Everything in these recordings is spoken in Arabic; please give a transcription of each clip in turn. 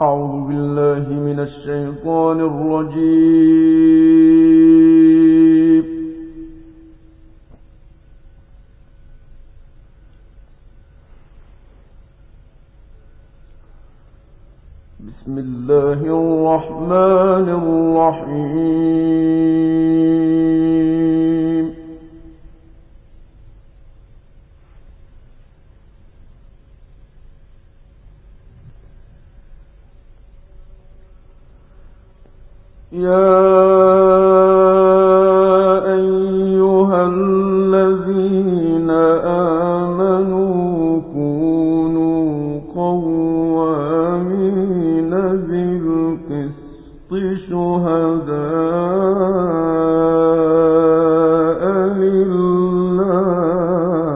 أعوذ بالله من الشيطان الرجيم. بسم الله الرحمن الرحيم. يا أيها الذين آمنوا كونوا قوامين بالقسط شهداء لله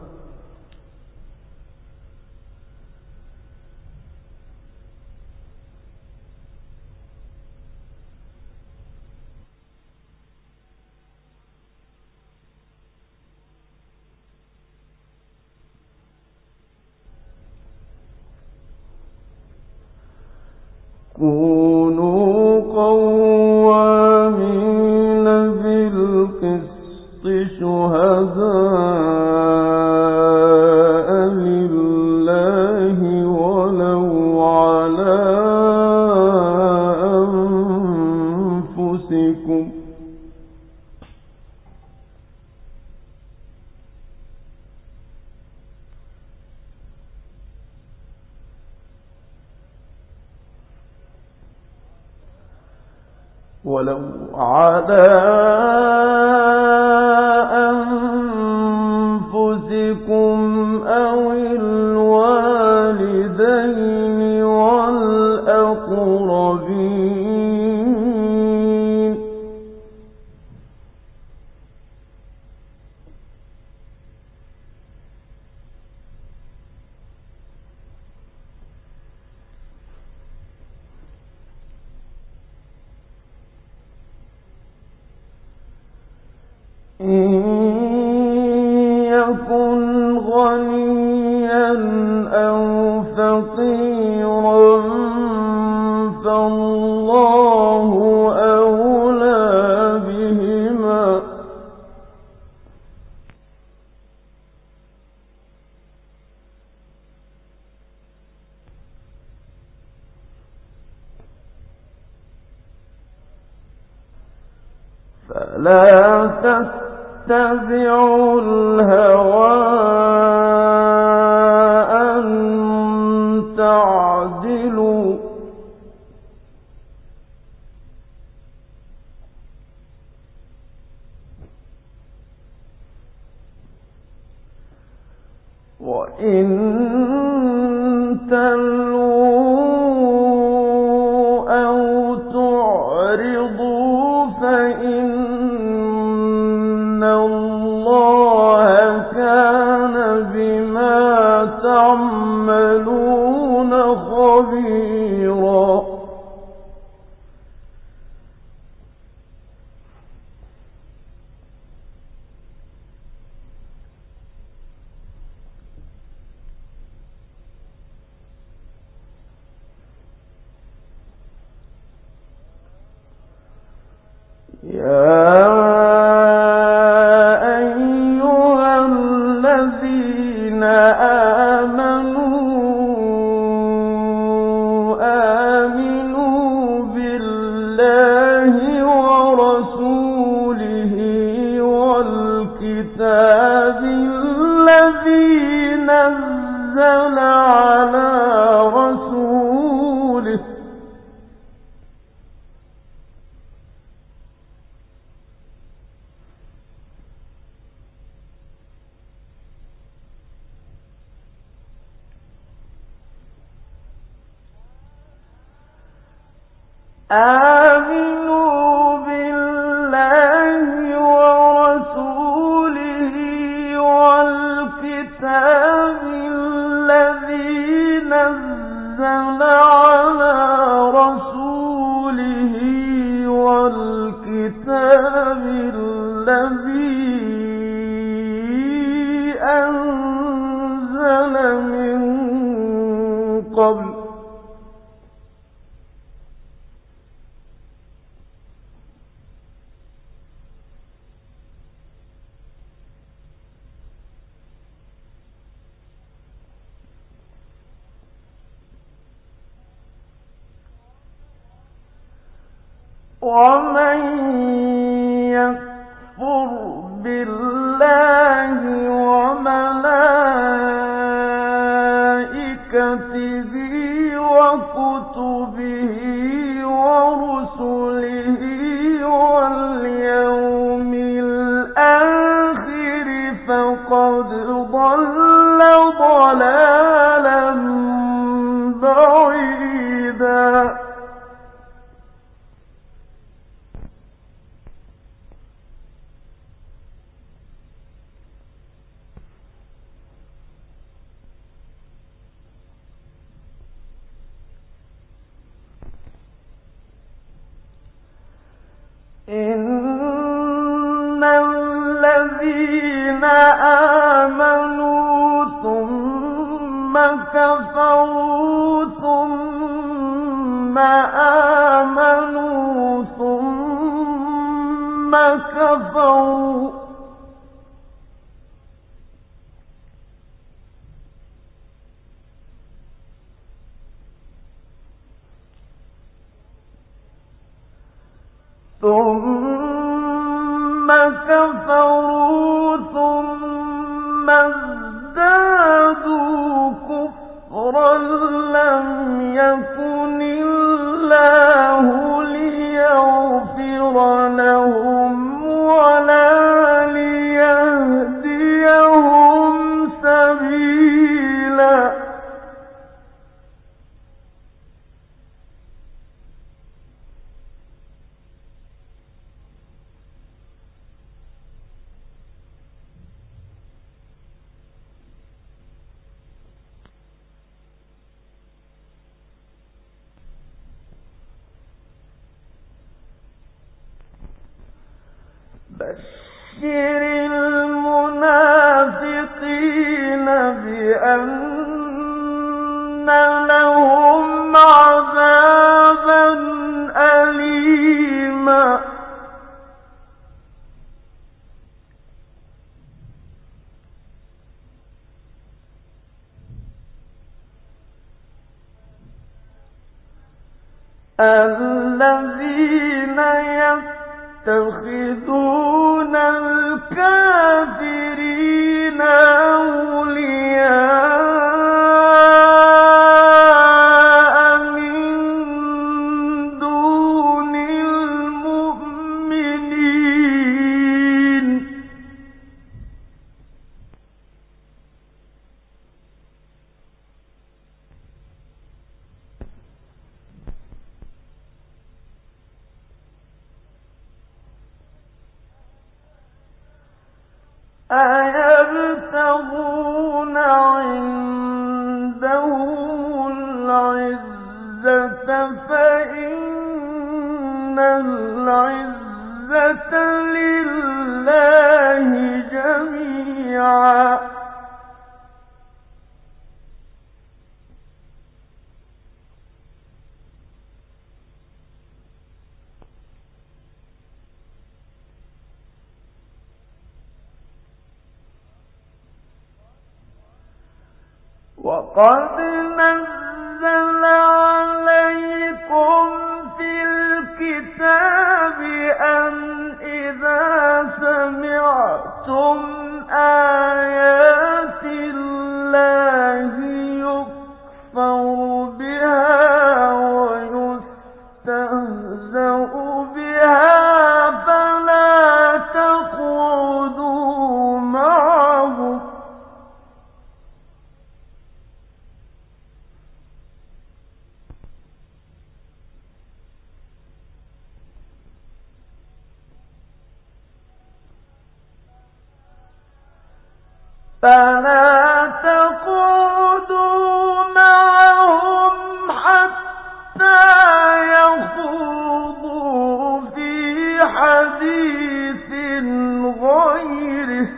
كونوا قوامين بالقسط شهداء لله ولو على أنفسكم أو الوالدين والأقربين إن يكن غنيا أو فقيرا فالله أولى بهما فلا تتبعوا الهوى أن تعدلوا وإن تلووا أو تعرضوا فإن الله كان بما تعملون خبيرا يا أيها الذين آمنوا بالله ورسوله والكتاب الذي نزل على رسوله آمنوا بالله ورسوله والكتاب الذي نزل على رسوله والكتاب الذي أنزل من قبل ومن يكفر بالله وملائكته وكتبه ورسله واليوم الآخر فقد ضل ضلالا بعيدا. إن الذين آمنوا ثم كفروا ثم آمنوا ثم كفروا ثم ازدادوا كفرا لم يكن الله ليغفر لهم ولا ليهديهم سبيلا. بشر المنافقين بأن لهم عذابا أليما. الذين يتخذون الكافرين أولياء من دون المؤمنين. أيبتغون عندهم العزة فإن العزة لله جميعا. وقد نزل عليكم في الكتاب أن إذا سمعتم آيات الله يكفر بها ويستهزأ بها فلا تقعدوا معهم حتى يخوضوا في حديث غيره.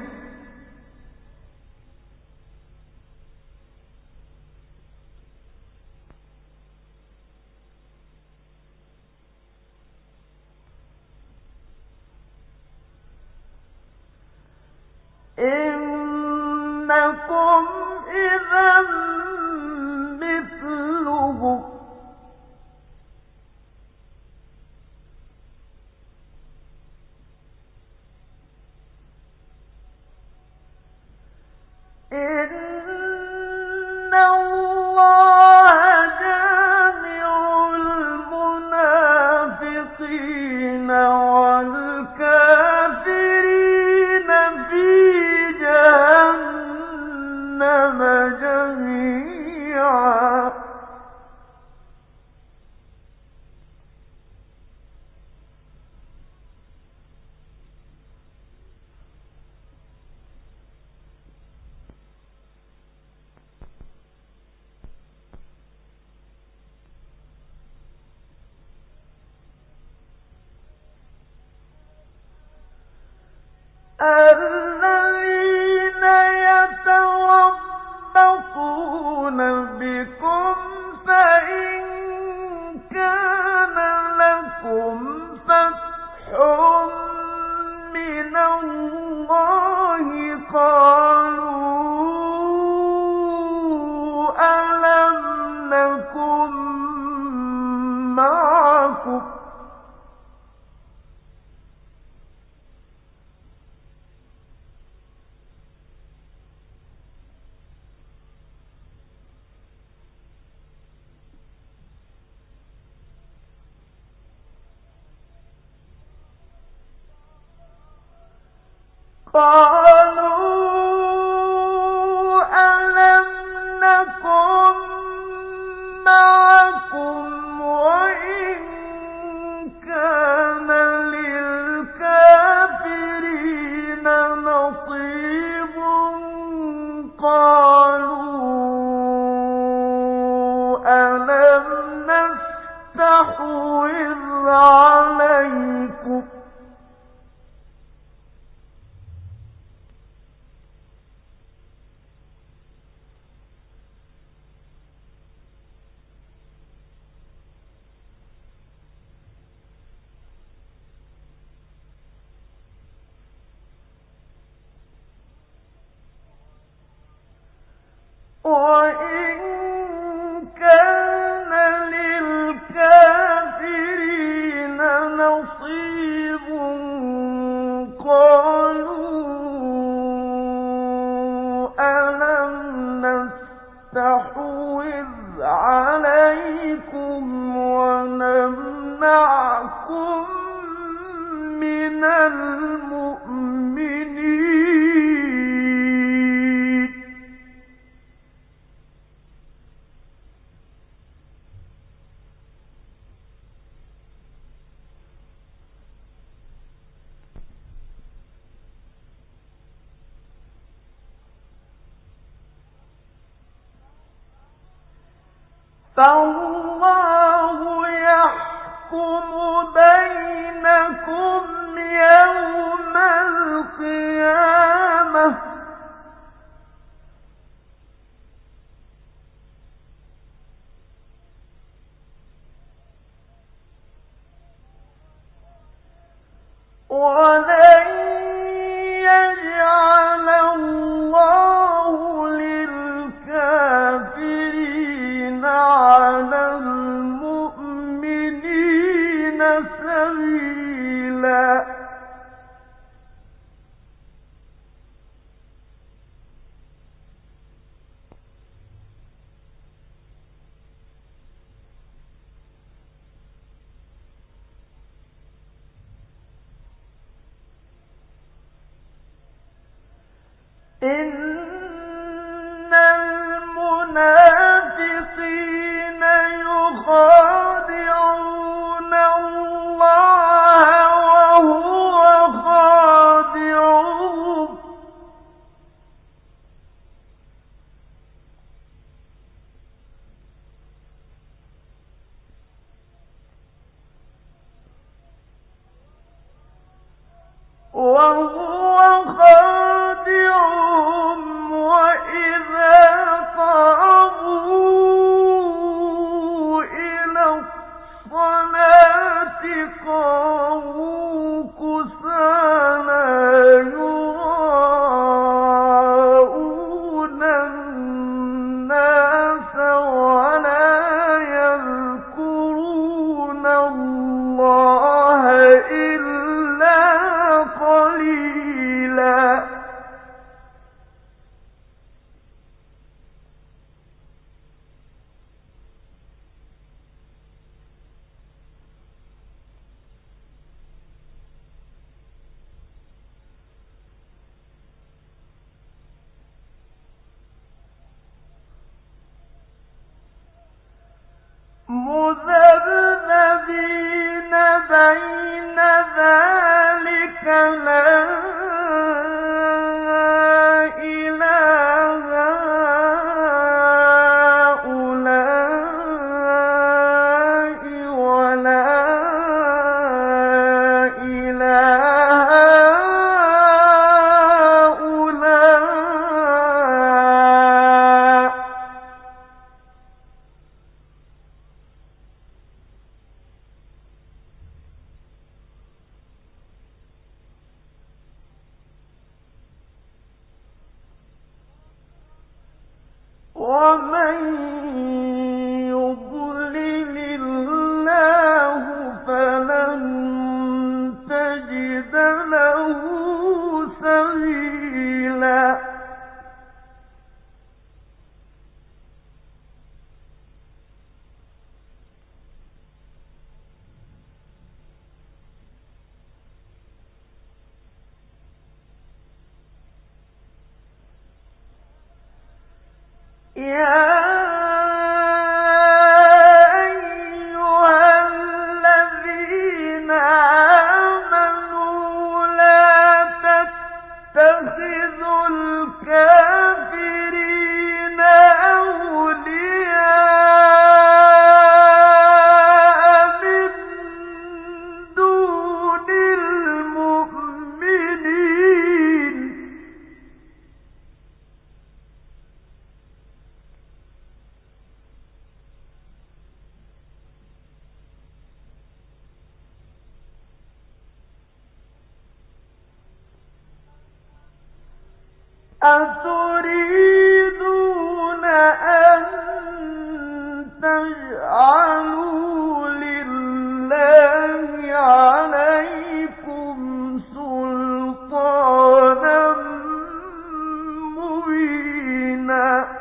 إنكم إذا مثلهم إن الله جامع المنافقين والكافرين في جهنم جميعا الذين يتربصون بكم فإن كان لكم فتح من الله قالوا ألم نكن معكم قالوا ألم نكن معكم وإن كان للكافرين نصيب قالوا ألم نستحوذ عليكم وإن كان للكافرين نصيب قالوا ألم نستحوذ عليكم ونمنعكم من المؤمنين فالله يحكم بينكم يوم القيامة ولن يجعل الله للكافرين على المؤمنين سبيلا إن المنافقين يخادعون الله وهو خادعهم وإذا قاموا إلى الصلاة قاموا كسالى يراءون الناس ولا يذكرون الله إلا قليلا يضلل الله فلن تجد له سبيلا. يا أيها الذين آمنوا لا تتخذوا الكافرين أولياء من دون المؤمنين. أتريدون أن تجعلوا لله عليكم سلطانا مبينا.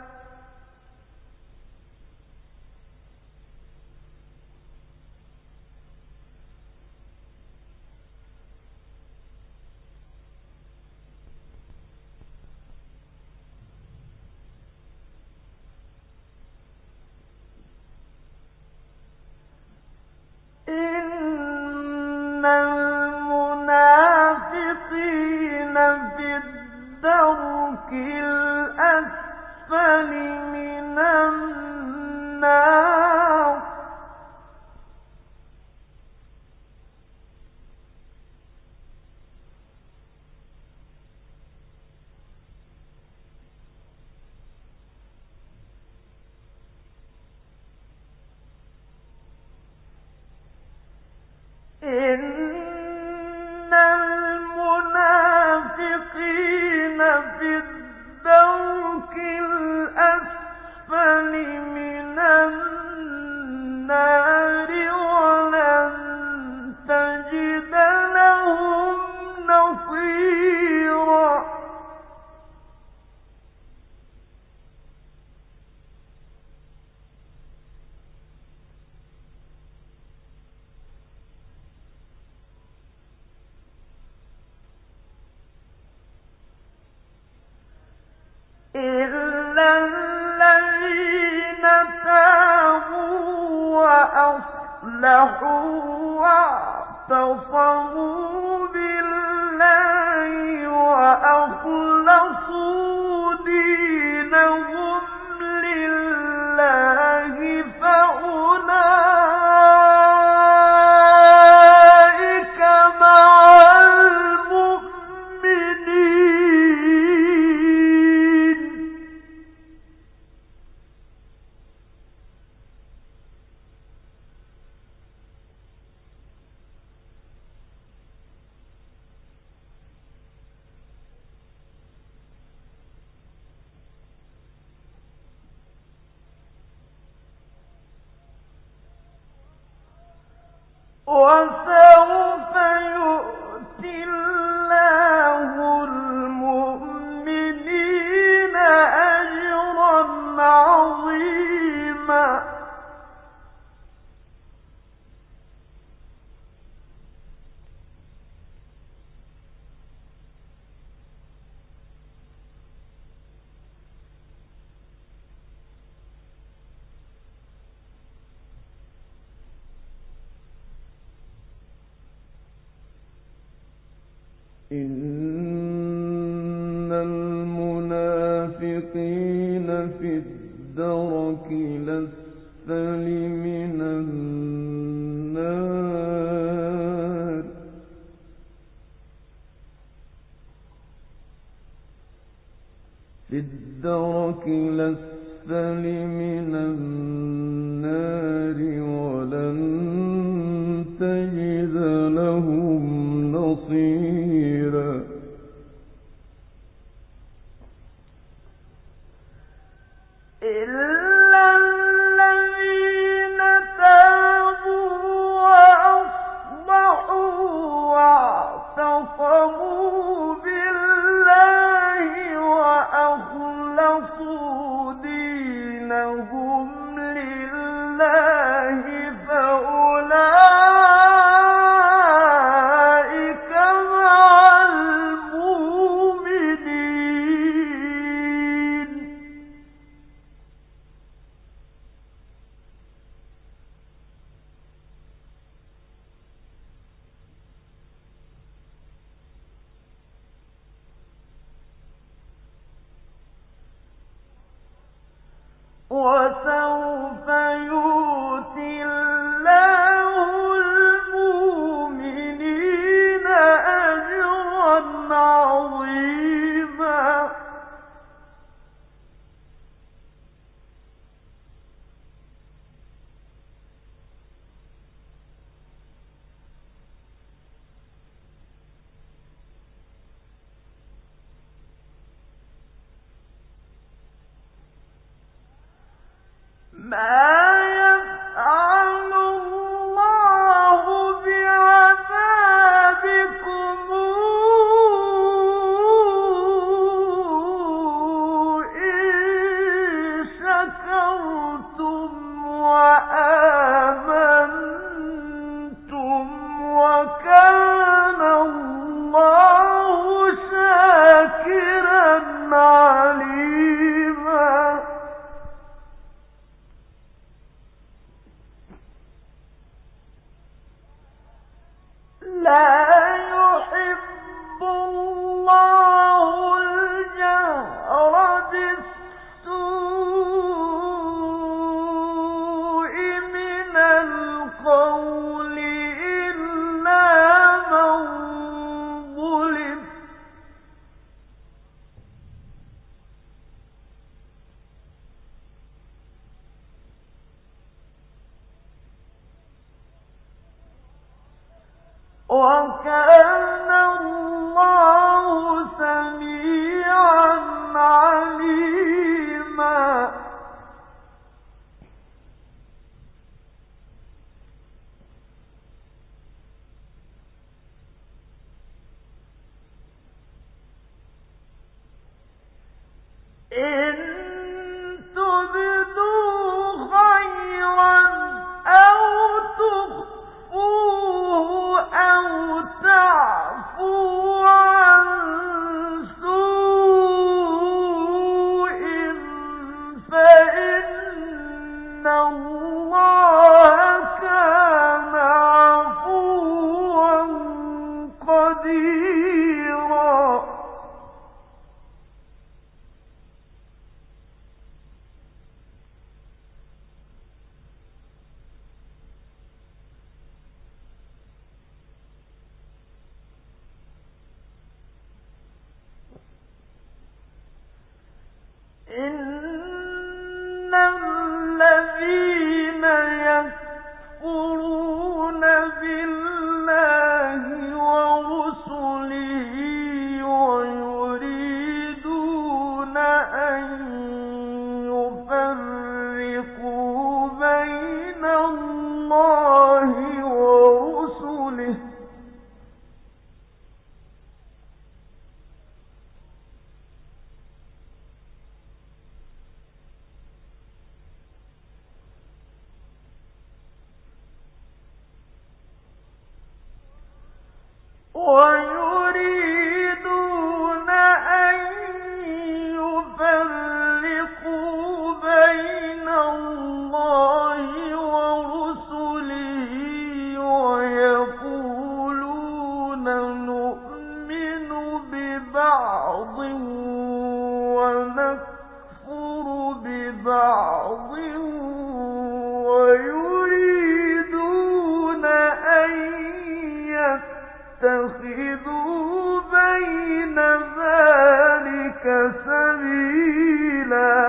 إن المنافقين في الدرك الأسفل من النار. إن المنافقين في الدرك الأسفل من النار ولن تجد لهم نصيرا. إلا الذين تابوا وأصلحوا واعتصموا بالله وأخلصوا دينهم لله فأولئك مع المؤمنين. وسوف يؤتي الله المؤمنين أجرا عظيما. إن المنافقين في الدرك الأسفل من النار. في الدرك الأسفل من النار ولن تجد لهم نصيرا. إلا وسوف يؤتي الله المؤمنين أجرا عظيما ما يفعل الله بعذابكم إن شكرتم وآمنتم وكان الله شاكرا عليما لا يحب الله الجهر بالسوء من القول إلا من ظلم وكان الله سميعا عليما إن تبدوا خيرا أو تخفوه أو تعفو عن سوء فإن الله كان عفوا قديرا إن الذين يكفرون بالله ورسله ويريدون أن يفرقوا بين الله ورسله ويريدون أن يفرقوا بين الله ورسله ويقولون نؤمن ببعض ونكفر ببعض ويريدون أن اتخذوا بين ذلك سبيلا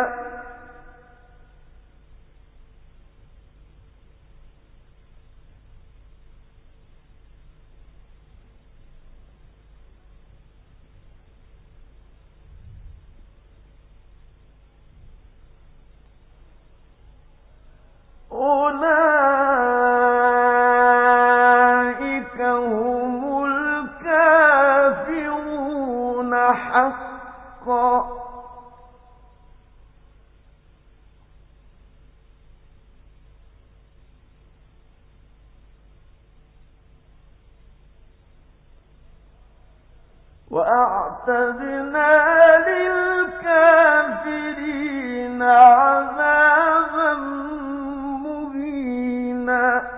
أولئك هم الكافرون حقا وأعتدنا للكافرين عذابا مهينا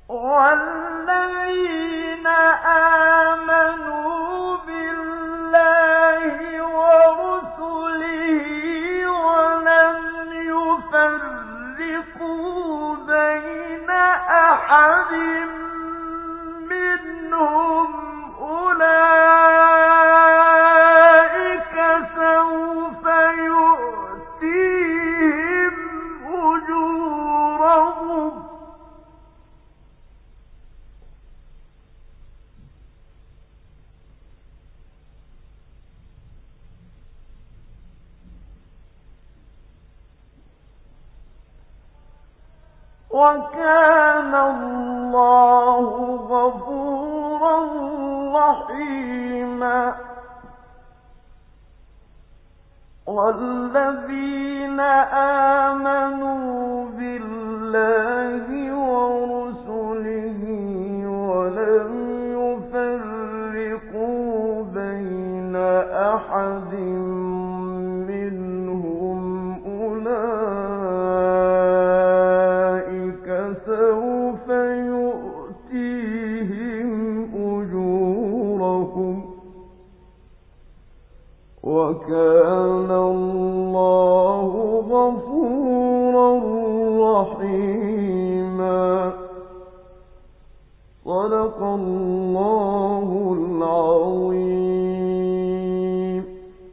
والذين آمنوا بالله ورسله ولم يفرقوا بين أحد منهم أولئك سوف يؤتيهم أجورهم وكان الله غفورا رحيما والذين آمنوا بالله ورسله ولم يفرقوا بين أحد منهم أولئك سوف يؤتيهم أجورهم وكان الله غفورا رحيما صدق الله